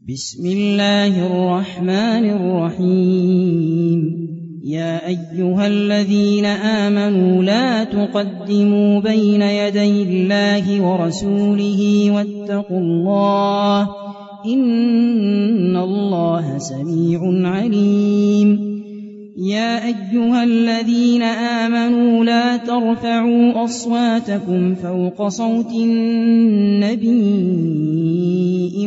بسم الله الرحمن الرحيم. يا أيها الذين آمنوا لا تقدموا بين يدي الله ورسوله واتقوا الله إن الله سميع عليم. يا أيها الذين آمنوا لا ترفعوا أصواتكم فوق صوت النبي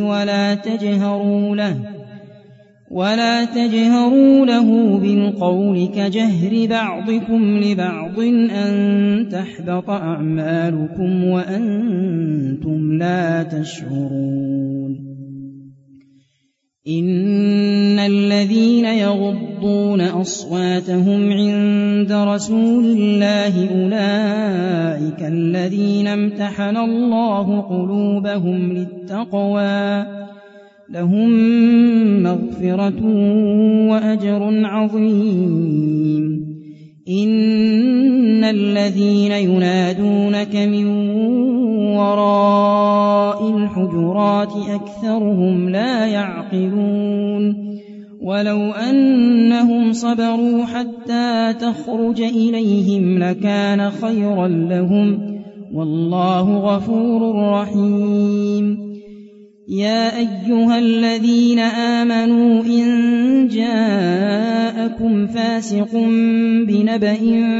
ولا تجهروا له بالقول كجهر بعضكم لبعض أن تحبط أعمالكم وأنتم لا تشعرون. إن الذين يغضون أصواتهم عند رسول الله أولئك الذين امتحن الله قلوبهم للتقوى لهم مغفرة وأجر عظيم. إن الذين ينادونك من وراء الحجرات أكثرهم لا يعقلون. ولو أنهم صبروا حتى تخرج إليهم لكان خيرا لهم والله غفور رحيم. يا أيها الذين آمنوا إن جاءكم فاسق بنبأ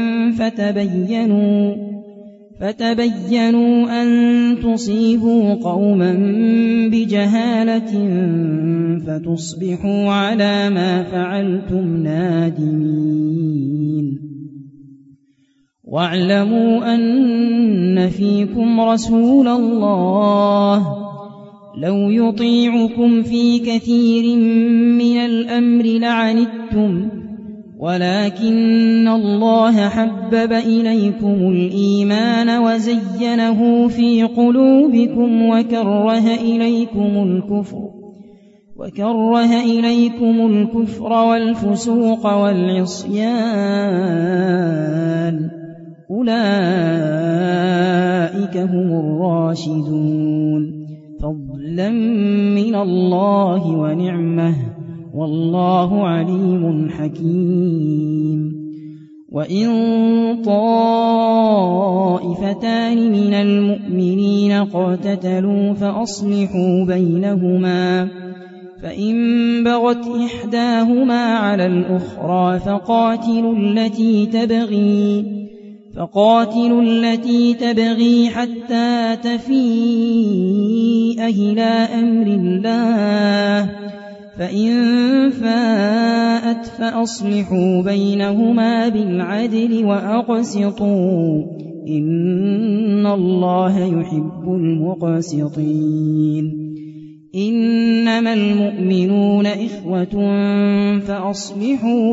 فتبينوا أن تصيبوا قوما بجهالة فتصبحوا على ما فعلتم نادمين. واعلموا أن فيكم رسول الله لو يطيعكم في كثير من الأمر لعنتم ولكن الله حبب إليكم الإيمان وزينه في قلوبكم وكره إليكم الكفر والفسوق والعصيان أولئك هم الراشدون فضلا من الله ونعمه والله عليم حكيم. وإن طائفتان من المؤمنين اقتتلوا فأصلحوا بينهما فإن بغت إحداهما على الأخرى فقاتلوا التي تبغي حتى تفيء إلى أمر الله فإن فاءت فأصلحوا بينهما بالعدل وأقسطوا إن الله يحب المقسطين. إنما المؤمنون إخوة فأصلحوا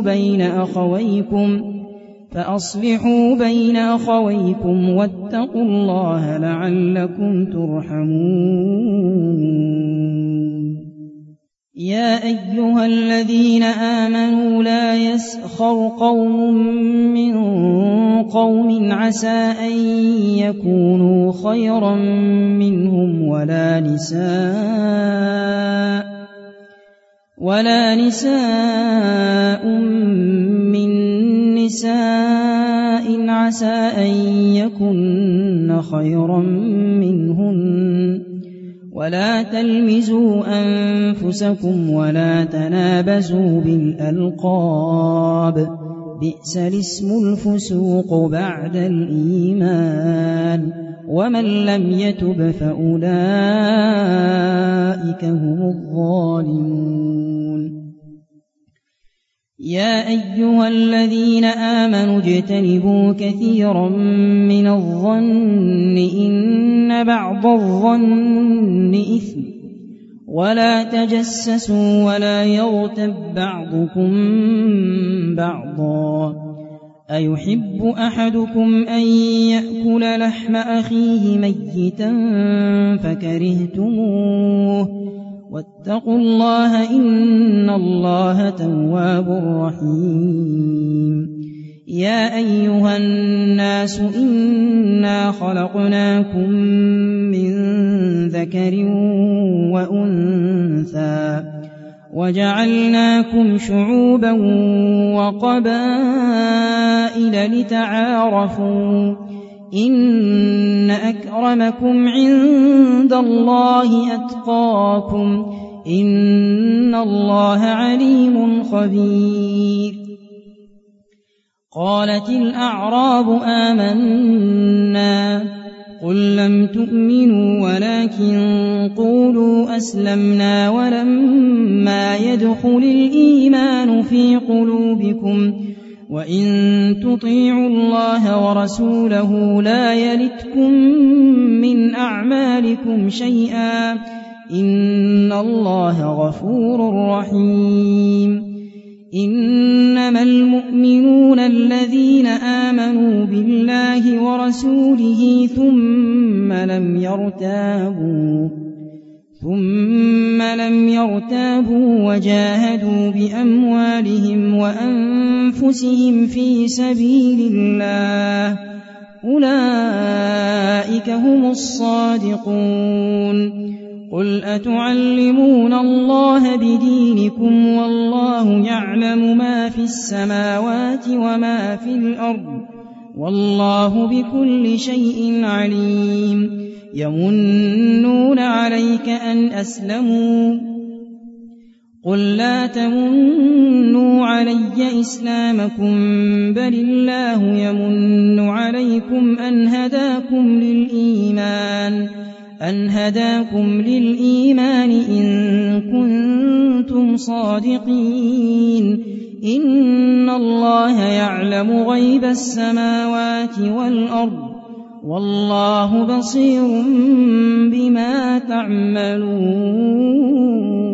بين أخويكم واتقوا الله لعلكم ترحمون. يا أيها الذين آمنوا لا يسخر قوم من قوم عسى أن يكونوا خيرا منهم ولا نساء من نساء عسى أن يكن خيرا منهن ولا تلمزوا أنفسكم ولا تنابزوا بالألقاب بئس الاسم الفسوق بعد الإيمان ومن لم يتب فأولئك هم الظالمون. يا أيها الذين آمنوا اجتنبوا كثيرا من الظن إن بعض الظن إثم ولا تجسسوا ولا يغتب بعضكم بعضا أيحب أحدكم أن يأكل لحم أخيه ميتا فكرهتموه واتقوا الله إن الله تواب رحيم. يا أيها الناس إنا خلقناكم من ذكر وأنثى وجعلناكم شعوبا وقبائل لتعارفوا إن أكرمكم عند الله أتقاكم إن الله عليم خبير. قالت الأعراب آمنا قل لم تؤمنوا ولكن قولوا أسلمنا ولما يدخل الإيمان في قلوبكم وإن تطيعوا الله ورسوله لا يلتكم من أعمالكم شيئا إن الله غفور رحيم. إنما المؤمنون الذين آمنوا بالله ورسوله ثم لم يرتابوا وجاهدوا بأموالهم وأنفسهم في سبيل الله أولئك هم الصادقون. قل أتعلمون الله بدينكم والله يعلم ما في السماوات وما في الأرض والله بكل شيء عليم. يمنون عليك أن أسلموا قل لا تمنوا علي إسلامكم بل الله يمن عليكم أن هداكم للإيمان إن كنتم صادقين. إن الله يعلم غيب السماوات والأرض والله بصير بما تعملون.